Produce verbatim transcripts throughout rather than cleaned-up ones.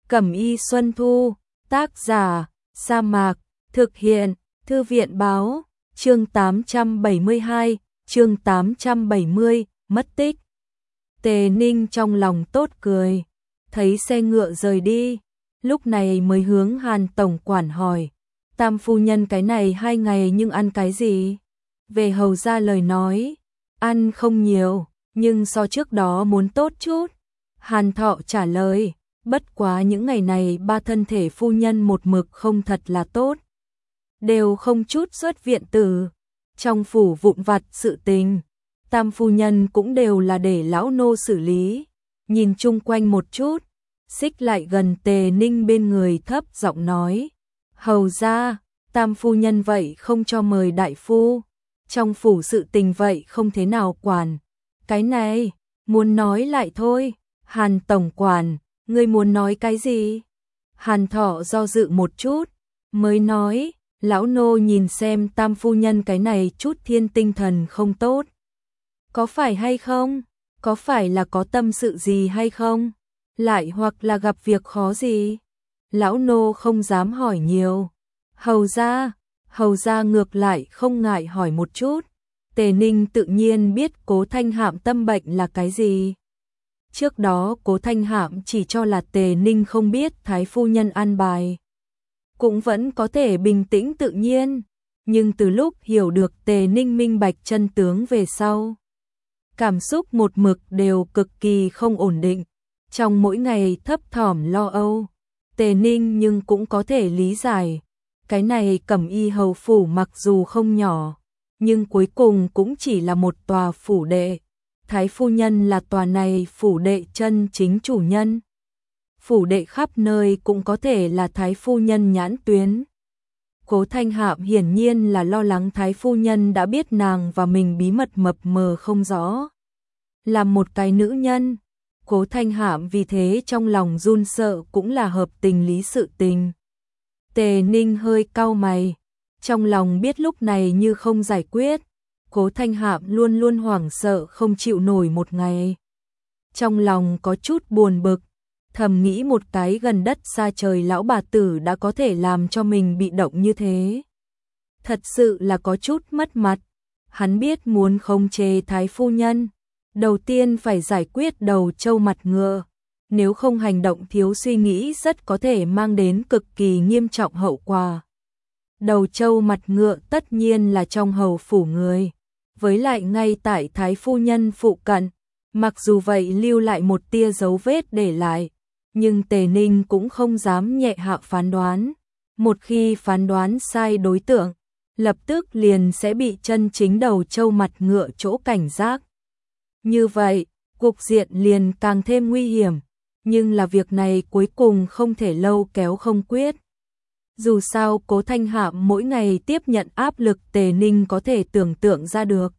Cẩm y Xuân Thu, tác giả, Sa Mạc, thực hiện, Thư viện báo, chương tám trăm bảy mươi hai, chương tám trăm bảy mươi, mất tích. Tề Ninh trong lòng tốt cười, thấy xe ngựa rời đi, lúc này mới hướng Hàn tổng quản hỏi, Tam phu nhân cái này hai ngày nhưng ăn cái gì? Về hầu ra lời nói, ăn không nhiều, nhưng so trước đó muốn tốt chút. Hàn Thọ trả lời, bất quá những ngày này ba thân thể phu nhân một mực không thật là tốt. Đều không chút xuất viện tử, trong phủ vụn vặt sự tình, Tam phu nhân cũng đều là để lão nô xử lý. Nhìn chung quanh một chút, xích lại gần Tề Ninh bên người thấp giọng nói, hầu ra, Tam phu nhân vậy không cho mời đại phu, trong phủ sự tình vậy không thế nào quản. Cái này, muốn nói lại thôi. Hàn tổng quản, ngươi muốn nói cái gì? Hàn Thọ do dự một chút, mới nói, lão nô nhìn xem Tam phu nhân cái này chút thiên tinh thần không tốt. Có phải hay không? Có phải là có tâm sự gì hay không? Lại hoặc là gặp việc khó gì? Lão nô không dám hỏi nhiều. Hầu ra, hầu ra ngược lại không ngại hỏi một chút. Tề Ninh tự nhiên biết Cố Thanh Hạm tâm bệnh là cái gì. Trước đó Cố Thanh Hạm chỉ cho là Tề Ninh không biết thái phu nhân an bài, cũng vẫn có thể bình tĩnh tự nhiên, nhưng từ lúc hiểu được Tề Ninh minh bạch chân tướng về sau, cảm xúc một mực đều cực kỳ không ổn định, trong mỗi ngày thấp thỏm lo âu. Tề Ninh nhưng cũng có thể lý giải, cái này Cẩm y hầu phủ mặc dù không nhỏ, nhưng cuối cùng cũng chỉ là một tòa phủ đệ. Thái phu nhân là tòa này phủ đệ chân chính chủ nhân. Phủ đệ khắp nơi cũng có thể là thái phu nhân nhãn tuyến. Cố Thanh Hạm hiển nhiên là lo lắng thái phu nhân đã biết nàng và mình bí mật mập mờ không rõ. Là một cái nữ nhân, Cố Thanh Hạm vì thế trong lòng run sợ cũng là hợp tình lý sự tình. Tề Ninh hơi cau mày, trong lòng biết lúc này như không giải quyết, Cố Thanh Hạm luôn luôn hoảng sợ không chịu nổi một ngày. Trong lòng có chút buồn bực, thầm nghĩ một cái gần đất xa trời lão bà tử đã có thể làm cho mình bị động như thế. Thật sự là có chút mất mặt. Hắn biết muốn khống chế thái phu nhân, đầu tiên phải giải quyết đầu trâu mặt ngựa. Nếu không hành động thiếu suy nghĩ rất có thể mang đến cực kỳ nghiêm trọng hậu quả. Đầu trâu mặt ngựa tất nhiên là trong hầu phủ người, với lại ngay tại thái phu nhân phụ cận, mặc dù vậy lưu lại một tia dấu vết để lại, nhưng Tề Ninh cũng không dám nhẹ hạ phán đoán. Một khi phán đoán sai đối tượng, lập tức liền sẽ bị chân chính đầu trâu mặt ngựa chỗ cảnh giác. Như vậy, cục diện liền càng thêm nguy hiểm, nhưng là việc này cuối cùng không thể lâu kéo không quyết. Dù sao Cố Thanh Hạm mỗi ngày tiếp nhận áp lực Tề Ninh có thể tưởng tượng ra được.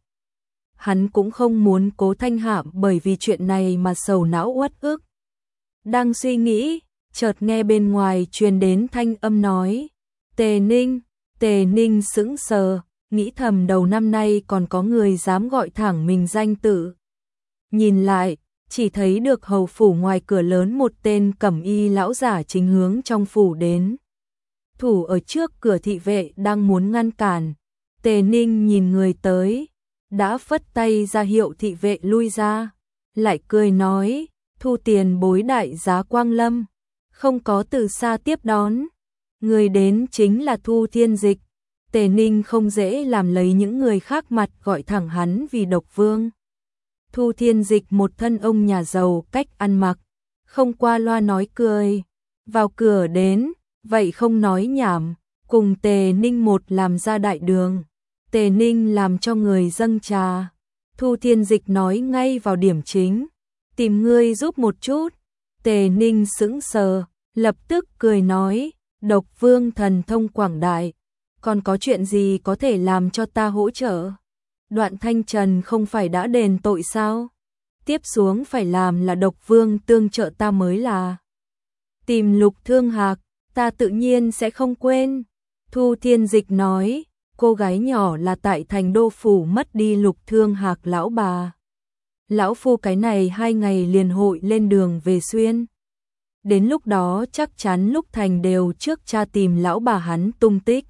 Hắn cũng không muốn Cố Thanh Hạm bởi vì chuyện này mà sầu não uất ức. Đang suy nghĩ, chợt nghe bên ngoài truyền đến thanh âm nói, Tề Ninh. Tề Ninh sững sờ, nghĩ thầm đầu năm nay còn có người dám gọi thẳng mình danh tự. Nhìn lại, chỉ thấy được hầu phủ ngoài cửa lớn một tên cẩm y lão giả chính hướng trong phủ đến. Thủ ở trước cửa thị vệ đang muốn ngăn cản. Tề Ninh nhìn người tới, đã phất tay ra hiệu thị vệ lui ra, lại cười nói, thu tiền bối đại giá quang lâm, không có từ xa tiếp đón. Người đến chính là Thu Thiên Dịch. Tề Ninh không dễ làm lấy những người khác mặt gọi thẳng hắn vì độc vương. Thu Thiên Dịch một thân ông nhà giàu cách ăn mặc, không qua loa nói cười, vào cửa đến, vậy không nói nhảm, cùng Tề Ninh một làm ra đại đường. Tề Ninh làm cho người dâng trà. Thu Thiên Dịch nói ngay vào điểm chính, tìm ngươi giúp một chút. Tề Ninh sững sờ, lập tức cười nói, độc vương thần thông quảng đại, còn có chuyện gì có thể làm cho ta hỗ trợ? Đoạn Thanh Trần không phải đã đền tội sao? Tiếp xuống phải làm là độc vương tương trợ ta mới là. Tìm Lục Thương Hạc, ta tự nhiên sẽ không quên. Thu Thiên Dịch nói, cô gái nhỏ là tại thành đô phủ mất đi Lục Thương Hạc lão bà. Lão phu cái này hai ngày liền hội lên đường về xuyên. Đến lúc đó chắc chắn lúc thành đều trước cha tìm lão bà hắn tung tích.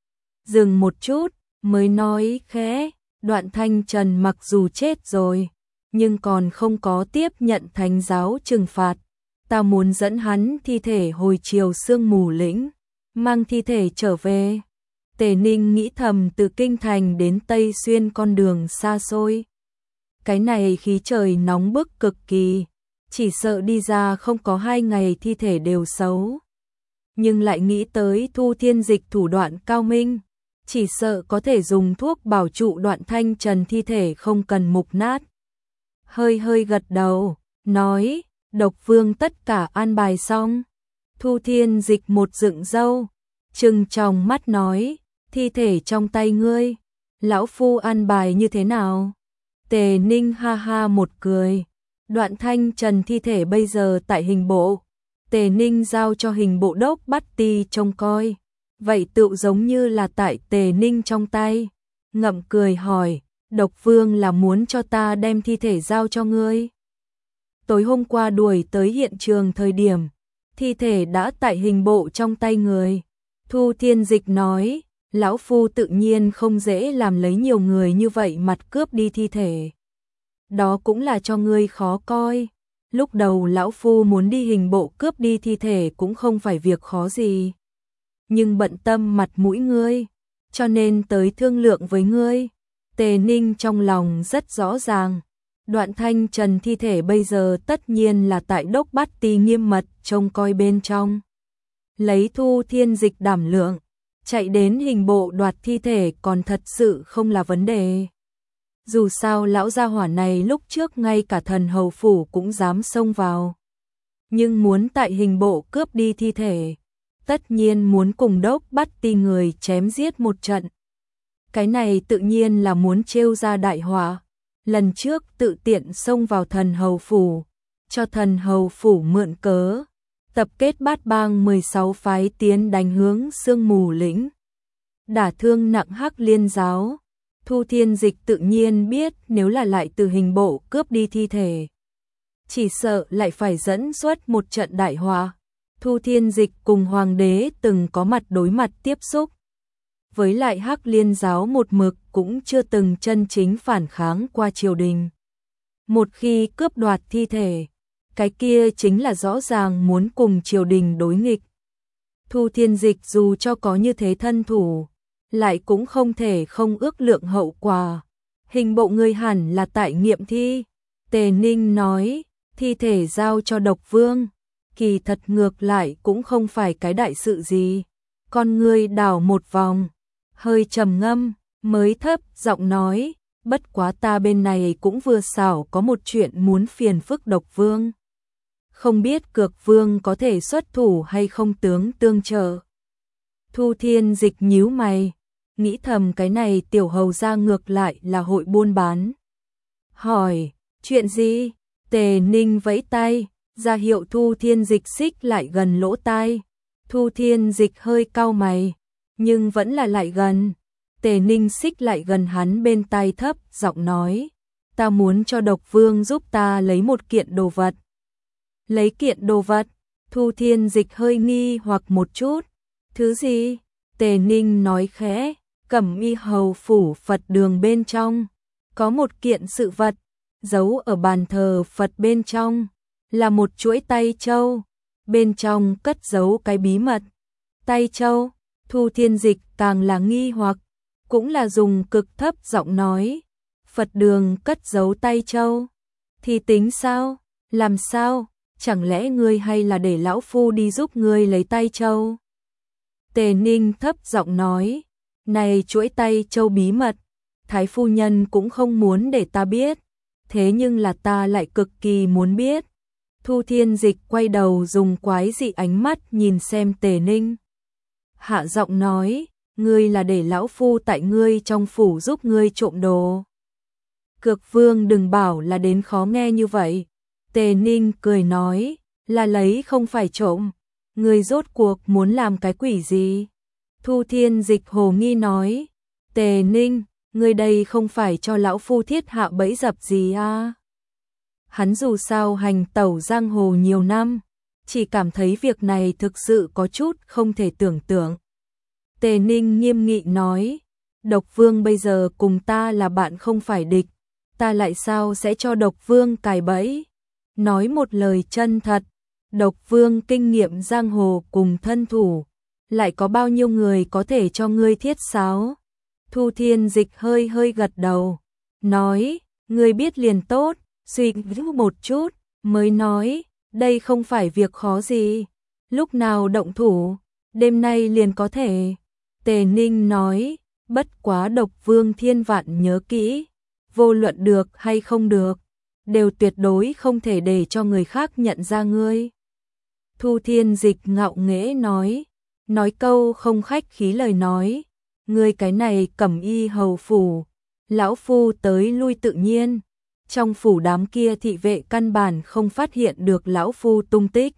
Dừng một chút, mới nói khẽ, Đoạn Thanh Trần mặc dù chết rồi, nhưng còn không có tiếp nhận thánh giáo trừng phạt. Ta muốn dẫn hắn thi thể hồi chiều sương mù lĩnh, mang thi thể trở về. Tề Ninh nghĩ thầm, từ kinh thành đến Tây Xuyên con đường xa xôi. Cái này khí trời nóng bức cực kỳ, chỉ sợ đi ra không có hai ngày thi thể đều xấu. Nhưng lại nghĩ tới Thu Thiên Dịch thủ đoạn cao minh, chỉ sợ có thể dùng thuốc bảo trụ Đoạn Thanh Trần thi thể không cần mục nát. Hơi hơi gật đầu, nói, Độc Vương tất cả an bài xong. Thu Thiên Dịch một dựng râu, trừng tròng mắt nói, thi thể trong tay ngươi, lão phu an bài như thế nào? Tề Ninh ha ha một cười, Đoạn Thanh Trần thi thể bây giờ tại hình bộ, Tề Ninh giao cho hình bộ đốc Bát Ti trông coi, vậy tựu giống như là tại Tề Ninh trong tay. Ngậm cười hỏi, Độc Vương là muốn cho ta đem thi thể giao cho ngươi? Tối hôm qua đuổi tới hiện trường thời điểm, thi thể đã tại hình bộ trong tay người. Thu Thiên Dịch nói, lão phu tự nhiên không dễ làm lấy nhiều người như vậy mặt cướp đi thi thể. Đó cũng là cho ngươi khó coi. Lúc đầu lão phu muốn đi hình bộ cướp đi thi thể cũng không phải việc khó gì. Nhưng bận tâm mặt mũi ngươi, cho nên tới thương lượng với ngươi. Tề Ninh trong lòng rất rõ ràng. Đoạn Thanh Trần thi thể bây giờ tất nhiên là tại đốc Bát Ti nghiêm mật trông coi bên trong. Lấy Thu Thiên Dịch đảm lượng, chạy đến hình bộ đoạt thi thể còn thật sự không là vấn đề. Dù sao lão gia hỏa này lúc trước ngay cả thần hầu phủ cũng dám xông vào. Nhưng muốn tại hình bộ cướp đi thi thể, tất nhiên muốn cùng đốc Bát Ti người chém giết một trận. Cái này tự nhiên là muốn trêu ra đại họa. Lần trước tự tiện xông vào thần hầu phủ, cho thần hầu phủ mượn cớ, tập kết bát bang mười sáu phái tiến đánh hướng sương mù lĩnh, đả thương nặng Hắc Liên giáo. Thu Thiên Dịch tự nhiên biết nếu là lại từ hình bộ cướp đi thi thể, chỉ sợ lại phải dẫn xuất một trận đại họa. Thu Thiên Dịch cùng hoàng đế từng có mặt đối mặt tiếp xúc, với lại Hắc Liên giáo một mực cũng chưa từng chân chính phản kháng qua triều đình. Một khi cướp đoạt thi thể, cái kia chính là rõ ràng muốn cùng triều đình đối nghịch. Thu Thiên Dịch dù cho có như thế thân thủ, lại cũng không thể không ước lượng hậu quả. Hình bộ người hẳn là tại nghiệm thi. Tề Ninh nói, thi thể giao cho Độc Vương, kỳ thật ngược lại cũng không phải cái đại sự gì. Con ngươi đảo một vòng, hơi trầm ngâm, mới thấp giọng nói, bất quá ta bên này cũng vừa xảo có một chuyện muốn phiền phức Độc Vương. Không biết Cược Vương có thể xuất thủ hay không tướng tương trợ. Thu Thiên Dịch nhíu mày, nghĩ thầm cái này tiểu hầu ra ngược lại là hội buôn bán. Hỏi, chuyện gì? Tề Ninh vẫy tay, ra hiệu Thu Thiên Dịch xích lại gần lỗ tai. Thu Thiên Dịch hơi cau mày, nhưng vẫn là lại gần. Tề Ninh xích lại gần hắn bên tai thấp giọng nói, ta muốn cho Độc Vương giúp ta lấy một kiện đồ vật. Lấy kiện đồ vật? Thu Thiên Dịch hơi nghi hoặc một chút. Thứ gì? Tề Ninh nói khẽ, Cẩm Y hầu phủ Phật đường bên trong có một kiện sự vật, giấu ở bàn thờ Phật bên trong, là một chuỗi tay châu, bên trong cất giấu cái bí mật. Tay châu? Thu Thiên Dịch càng là nghi hoặc, cũng là dùng cực thấp giọng nói, Phật đường cất giấu tay châu, thì tính sao? Làm sao? Chẳng lẽ ngươi hay là để lão phu đi giúp ngươi lấy tay châu? Tề Ninh thấp giọng nói, này chuỗi tay châu bí mật, thái phu nhân cũng không muốn để ta biết, thế nhưng là ta lại cực kỳ muốn biết. Thu Thiên Dịch quay đầu dùng quái dị ánh mắt nhìn xem Tề Ninh. Hạ giọng nói, ngươi là để lão phu tại ngươi trong phủ giúp ngươi trộm đồ. Cược Vương đừng bảo là đến khó nghe như vậy. Tề Ninh cười nói, là lấy không phải trộm, ngươi rốt cuộc muốn làm cái quỷ gì? Thu Thiên Dịch hồ nghi nói, Tề Ninh, ngươi đây không phải cho lão phu thiết hạ bẫy dập gì à? Hắn dù sao hành tẩu giang hồ nhiều năm, chỉ cảm thấy việc này thực sự có chút không thể tưởng tượng. Tề Ninh nghiêm nghị nói, Độc Vương bây giờ cùng ta là bạn không phải địch, ta lại sao sẽ cho Độc Vương cài bẫy. Nói một lời chân thật, Độc Vương kinh nghiệm giang hồ cùng thân thủ, lại có bao nhiêu người có thể cho ngươi thiết sáo. Thu Thiên Dịch hơi hơi gật đầu, nói, ngươi biết liền tốt, suy nghĩ một chút, mới nói, đây không phải việc khó gì, lúc nào động thủ, đêm nay liền có thể. Tề Ninh nói, bất quá Độc Vương thiên vạn nhớ kỹ, vô luận được hay không được, đều tuyệt đối không thể để cho người khác nhận ra ngươi. Thu Thiên Dịch ngạo nghễ nói, nói câu không khách khí lời nói, ngươi cái này Cẩm Y hầu phủ, lão phu tới lui tự nhiên, trong phủ đám kia thị vệ căn bản không phát hiện được lão phu tung tích.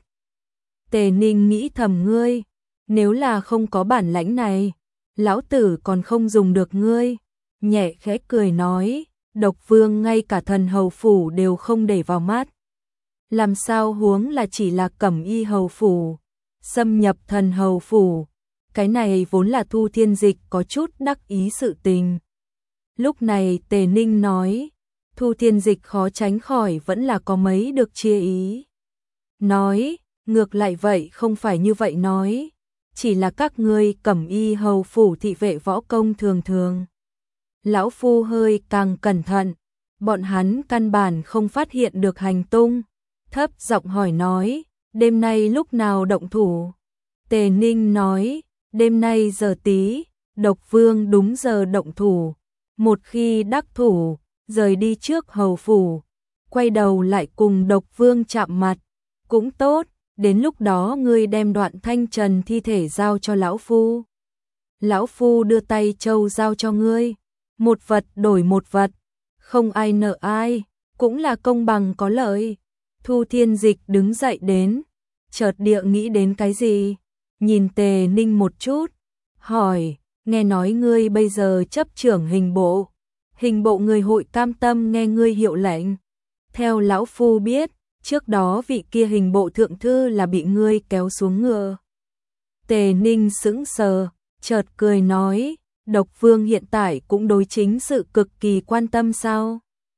Tề Ninh nghĩ thầm ngươi, nếu là không có bản lãnh này, lão tử còn không dùng được ngươi. Nhẹ khẽ cười nói, Độc Vương ngay cả thần hầu phủ đều không để vào mắt. Làm sao huống là chỉ là Cẩm Y hầu phủ, xâm nhập thần hầu phủ, cái này vốn là Thu Thiên Dịch có chút đắc ý sự tình. Lúc này Tề Ninh nói, Thu Thiên Dịch khó tránh khỏi vẫn là có mấy được chia ý. Nói, ngược lại vậy không phải như vậy nói, chỉ là các ngươi Cẩm Y hầu phủ thị vệ võ công thường thường. Lão phu hơi càng cẩn thận, bọn hắn căn bản không phát hiện được hành tung. Thấp giọng hỏi nói, đêm nay lúc nào động thủ? Tề Ninh nói, đêm nay giờ tí, Độc Vương đúng giờ động thủ. Một khi đắc thủ, rời đi trước hầu phủ, quay đầu lại cùng Độc Vương chạm mặt, cũng tốt, đến lúc đó ngươi đem Đoạn Thanh Trần thi thể giao cho lão phu. Lão phu đưa tay châu giao cho ngươi, một vật đổi một vật, không ai nợ ai, cũng là công bằng có lợi. Thu Thiên Dịch đứng dậy đến, chợt địa nghĩ đến cái gì, nhìn Tề Ninh một chút, hỏi, nghe nói ngươi bây giờ chấp trưởng hình bộ, hình bộ người hội cam tâm nghe ngươi hiệu lệnh. Theo lão phu biết, trước đó vị kia hình bộ thượng thư là bị ngươi kéo xuống ngựa. Tề Ninh sững sờ, chợt cười nói, Độc Vương hiện tại cũng đối chính sự cực kỳ quan tâm sao?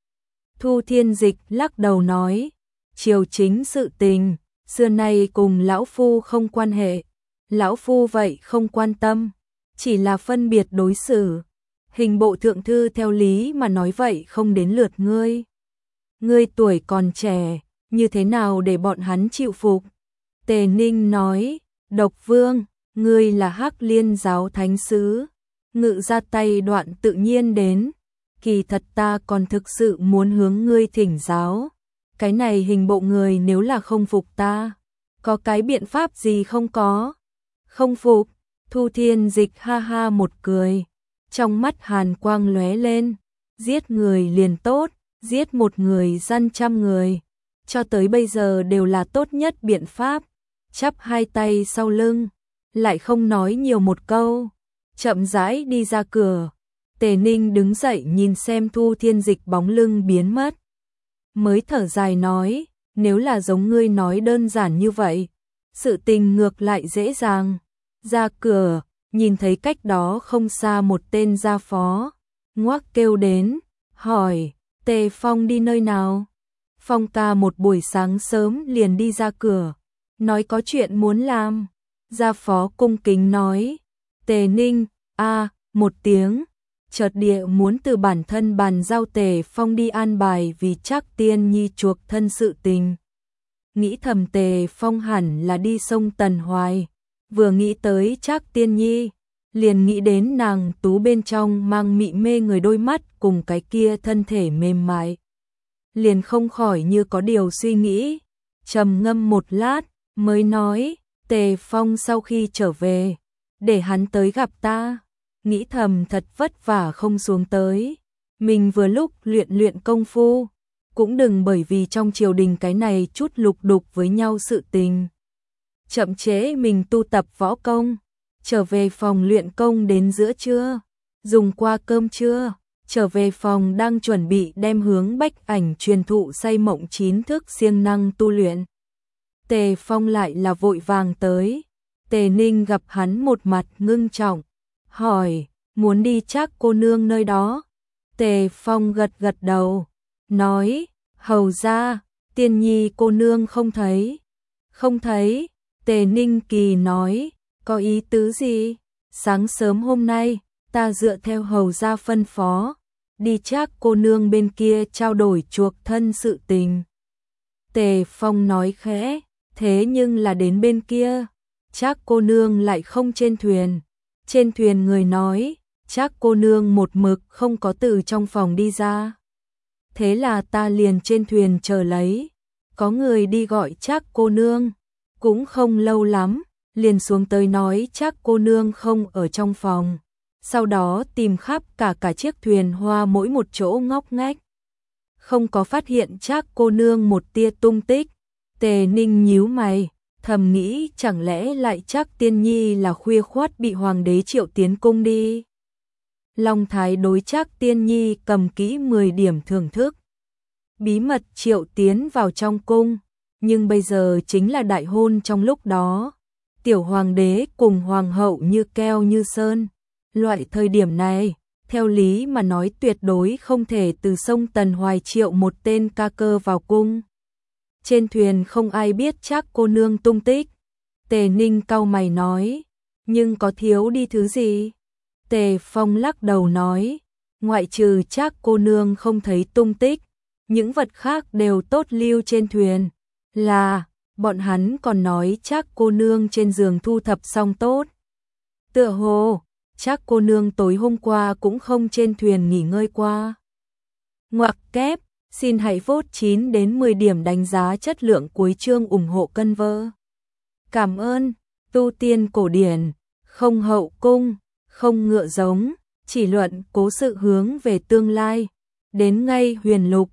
Thu Thiên Dịch lắc đầu nói, triều chính sự tình, xưa nay cùng lão phu không quan hệ, lão phu vậy không quan tâm, chỉ là phân biệt đối xử. Hình bộ thượng thư theo lý mà nói vậy không đến lượt ngươi. Ngươi tuổi còn trẻ, như thế nào để bọn hắn chịu phục? Tề Ninh nói, Độc Vương, ngươi là Hắc Liên giáo thánh sứ, ngự ra tay đoạn tự nhiên đến, kỳ thật ta còn thực sự muốn hướng ngươi thỉnh giáo. Cái này hình bộ người nếu là không phục ta, có cái biện pháp gì không có? Không phục, Thu Thiên Dịch ha ha một cười, trong mắt hàn quang lóe lên, giết người liền tốt, giết một người gian trăm người, cho tới bây giờ đều là tốt nhất biện pháp. Chắp hai tay sau lưng, lại không nói nhiều một câu, chậm rãi đi ra cửa. Tề Ninh đứng dậy nhìn xem Thu Thiên Dịch bóng lưng biến mất, mới thở dài nói, nếu là giống ngươi nói đơn giản như vậy, sự tình ngược lại dễ dàng. Ra cửa, nhìn thấy cách đó không xa một tên gia phó, ngoác kêu đến, hỏi, Tề Phong đi nơi nào? Phong ca một buổi sáng sớm liền đi ra cửa, nói có chuyện muốn làm. Gia phó cung kính nói, Tề Ninh, a một tiếng, chợt địa muốn từ bản thân bàn giao Tề Phong đi an bài vì Trác Tiên Nhi chuộc thân sự tình. Nghĩ thầm Tề Phong hẳn là đi sông Tần Hoài, vừa nghĩ tới Trác Tiên Nhi, liền nghĩ đến nàng tú bên trong mang mị mê người đôi mắt cùng cái kia thân thể mềm mại. Liền không khỏi như có điều suy nghĩ, trầm ngâm một lát, mới nói, Tề Phong sau khi trở về, để hắn tới gặp ta. Nghĩ thầm thật vất vả không xuống tới, mình vừa lúc luyện luyện công phu, cũng đừng bởi vì trong triều đình cái này chút lục đục với nhau sự tình, chậm chế mình tu tập võ công. Trở về phòng luyện công đến giữa trưa, dùng qua cơm trưa, trở về phòng đang chuẩn bị đem hướng Bách Ảnh truyền thụ say mộng chín thức siêng năng tu luyện. Tề Phong lại là vội vàng tới. Tề Ninh gặp hắn một mặt ngưng trọng, hỏi, muốn đi Trác cô nương nơi đó? Tề Phong gật gật đầu, nói, hầu ra, Tiên Nhi cô nương không thấy. Không thấy, Tề Ninh kỳ nói, có ý tứ gì? Sáng sớm hôm nay, ta dựa theo hầu ra phân phó, đi Trác cô nương bên kia trao đổi chuộc thân sự tình. Tề Phong nói khẽ, thế nhưng là đến bên kia, Trác cô nương lại không trên thuyền. Trên thuyền người nói, Trác cô nương một mực không có từ trong phòng đi ra. Thế là ta liền trên thuyền chờ lấy, có người đi gọi Trác cô nương, cũng không lâu lắm, liền xuống tới nói Trác cô nương không ở trong phòng. Sau đó tìm khắp cả cả chiếc thuyền hoa mỗi một chỗ ngóc ngách, không có phát hiện Trác cô nương một tia tung tích. Tề Ninh nhíu mày, thầm nghĩ chẳng lẽ lại Trác Tiên Nhi là khuya khoắt bị hoàng đế triệu tiến cung đi. Long Thái đối Trác Tiên Nhi cầm kỹ mười điểm thưởng thức, bí mật triệu tiến vào trong cung, nhưng bây giờ chính là đại hôn trong lúc đó. Tiểu hoàng đế cùng hoàng hậu như keo như sơn, loại thời điểm này, theo lý mà nói tuyệt đối không thể từ sông Tần Hoài triệu một tên ca cơ vào cung. Trên thuyền không ai biết Trác cô nương tung tích. Tề Ninh cau mày nói, nhưng có thiếu đi thứ gì? Tề Phong lắc đầu nói, ngoại trừ Trác cô nương không thấy tung tích, những vật khác đều tốt lưu trên thuyền. Là, bọn hắn còn nói Trác cô nương trên giường thu thập xong tốt. Tựa hồ, Trác cô nương tối hôm qua cũng không trên thuyền nghỉ ngơi qua. Ngoặc kép, xin hãy vote chín đến mười điểm đánh giá chất lượng cuối chương ủng hộ cân vơ. Cảm ơn, tu tiên cổ điển, không hậu cung, không ngựa giống, chỉ luận cố sự hướng về tương lai. Đến ngay huyền lục,